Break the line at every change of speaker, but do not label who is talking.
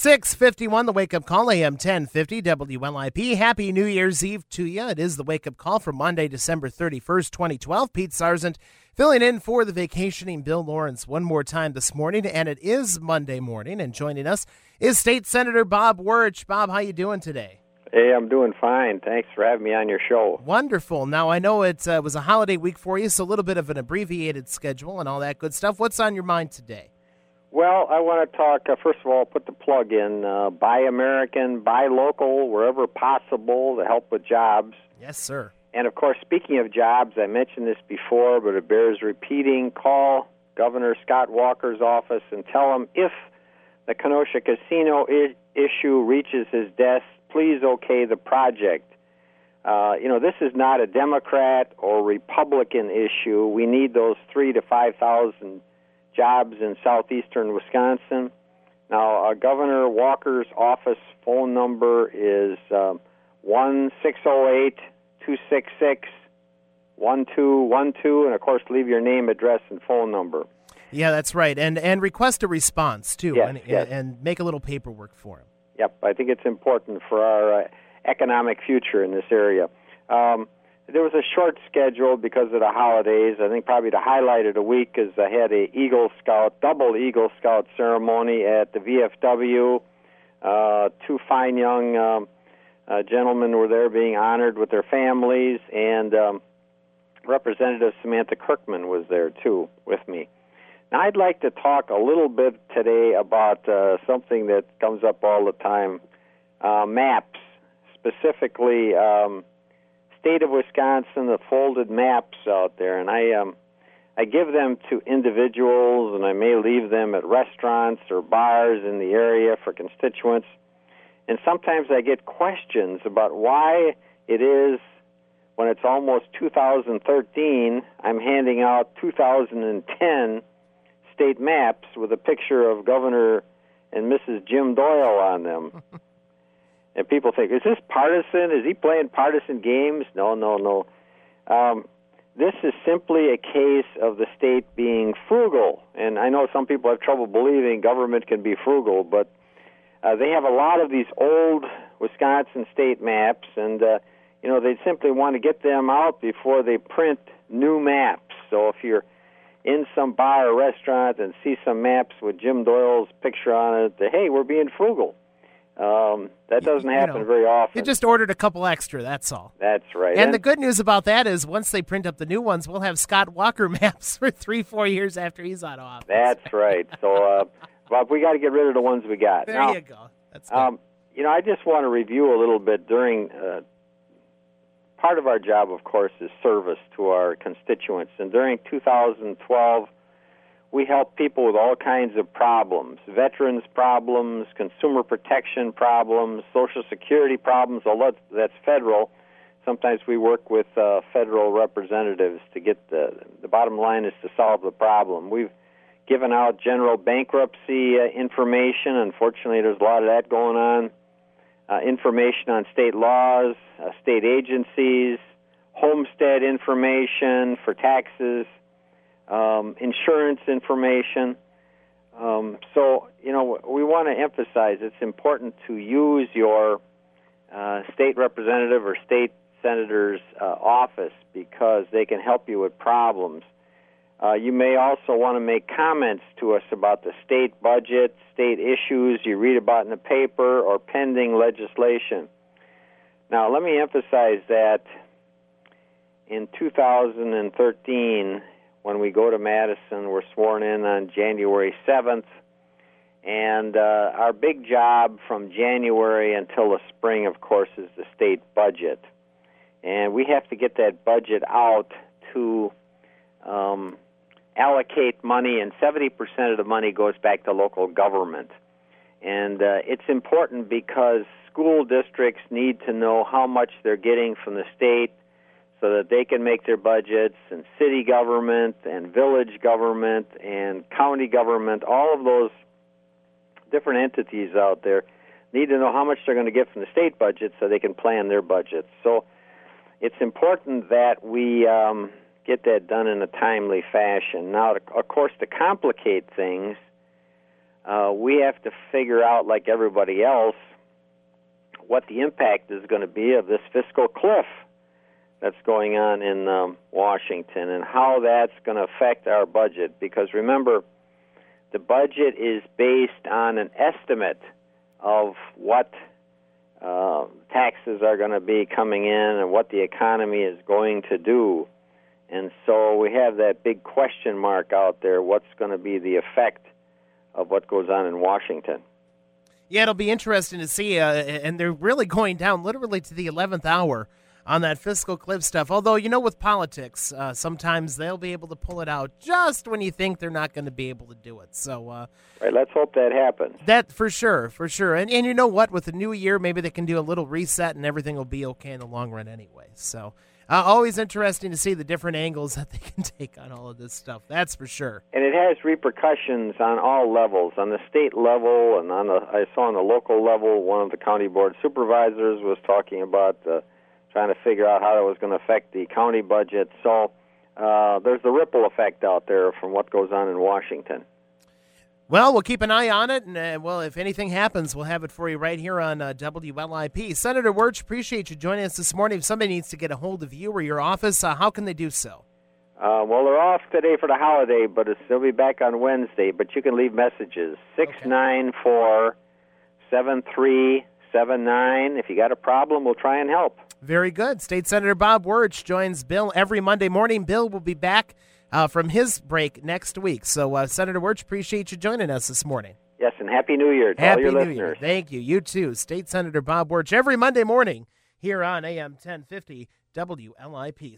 6:51, the Wake-Up Call, AM 1050, WLIP. Happy New Year's Eve to you. It is the Wake-Up Call for Monday, December 31st, 2012. Pete Sargent filling in for the vacationing Bill Lawrence one more time this morning, and it is Monday morning, and joining us is State Senator Bob Wertsch. Bob, how you doing today?
Hey, I'm doing fine. Thanks for having me on your show.
Wonderful. Now, I know it was a holiday week for you, so a little bit of an abbreviated schedule and all that good stuff. What's on your mind today?
Well, I want to talk, first of all, put the plug in, buy American, buy local, wherever possible to help with jobs.
Yes, sir.
And, of course, speaking of jobs, I mentioned this before, but it bears repeating. Call Governor Scott Walker's office and tell him if the Kenosha Casino issue reaches his desk, please okay the project. This is not a Democrat or Republican issue. We need those 3,000 to 5,000 jobs in southeastern Wisconsin. Now, Governor Walker's office phone number is 1-608-266-1212, and, of course, leave your name, address, and phone number.
Yeah, that's right, and request a response, too,
yes.
And make a little paperwork for him.
Yep, I think it's important for our economic future in this area. There was a short schedule because of the holidays. I think probably the highlight of the week is I had a double Eagle Scout ceremony at the VFW. Two fine young gentlemen were there being honored with their families, and Representative Samantha Kirkman was there, too, with me. Now, I'd like to talk a little bit today about something that comes up all the time, maps, specifically state of Wisconsin, the folded maps out there, and I give them to individuals, and I may leave them at restaurants or bars in the area for constituents, and sometimes I get questions about why it is when it's almost 2013, I'm handing out 2010 state maps with a picture of Governor and Mrs. Jim Doyle on them. And people think, is this partisan? Is he playing partisan games? No. This is simply a case of the state being frugal. And I know some people have trouble believing government can be frugal, but they have a lot of these old Wisconsin state maps, and they simply want to get them out before they print new maps. So if you're in some bar or restaurant and see some maps with Jim Doyle's picture on it, hey, we're being frugal. That doesn't happen very often.
You just ordered a couple extra, that's all.
That's right.
And the good news about that is once they print up the new ones, we'll have Scott Walker maps for 3-4 years after he's out of office.
That's right. So, Bob, we got to get rid of the ones we got.
There you go. That's good.
I just want to review a little bit during part of our job, of course, is service to our constituents. And during 2012, we help people with all kinds of problems, veterans problems, consumer protection problems, Social Security problems, although that's federal. Sometimes we work with federal representatives to get the bottom line is to solve the problem. We've given out general bankruptcy information. Unfortunately, there's a lot of that going on. Information on state laws, state agencies, homestead information for taxes, insurance information. We want to emphasize it's important to use your state representative or state senator's office because they can help you with problems. You may also want to make comments to us about the state budget, state issues you read about in the paper, or pending legislation. Now, let me emphasize that in 2013, when we go to Madison, we're sworn in on January 7th, and our big job from January until the spring, of course, is the state budget. And we have to get that budget out to allocate money, and 70% of the money goes back to local government. And it's important because school districts need to know how much they're getting from the state so that they can make their budgets, and city government and village government and county government, all of those different entities out there need to know how much they're going to get from the state budget so they can plan their budgets. So it's important that we get that done in a timely fashion. Now, of course, to complicate things, we have to figure out, like everybody else, what the impact is going to be of this fiscal cliff that's going on in Washington and how that's going to affect our budget. Because remember, the budget is based on an estimate of what taxes are going to be coming in and what the economy is going to do. And so we have that big question mark out there, what's going to be the effect of what goes on in Washington.
Yeah, it'll be interesting to see, and they're really going down literally to the 11th hour on that fiscal cliff stuff. Although, with politics, sometimes they'll be able to pull it out just when you think they're not going to be able to do it. So,
right, let's hope that happens.
That for sure. And you know what? With the new year, maybe they can do a little reset and everything will be okay in the long run anyway. So, always interesting to see the different angles that they can take on all of this stuff. That's for sure.
And it has repercussions on all levels, on the state level and I saw on the local level, one of the county board supervisors was talking about trying to figure out how it was going to affect the county budget. So there's the ripple effect out there from what goes on in Washington.
Well, we'll keep an eye on it, and, if anything happens, we'll have it for you right here on WLIP. Senator Wirtz, appreciate you joining us this morning. If somebody needs to get a hold of you or your office, how can they do so?
Well, they're off today for the holiday, but they'll be back on Wednesday. But you can leave messages, 694-7379. If you got a problem, we'll try and help.
Very good. State Senator Bob Wirtz joins Bill every Monday morning. Bill will be back from his break next week. So, Senator Wirtz, appreciate you joining us this morning.
Yes, and Happy New Year to all your listeners.
Year. Thank you. You too. State Senator Bob Wirtz every Monday morning here on AM 1050 WLIP.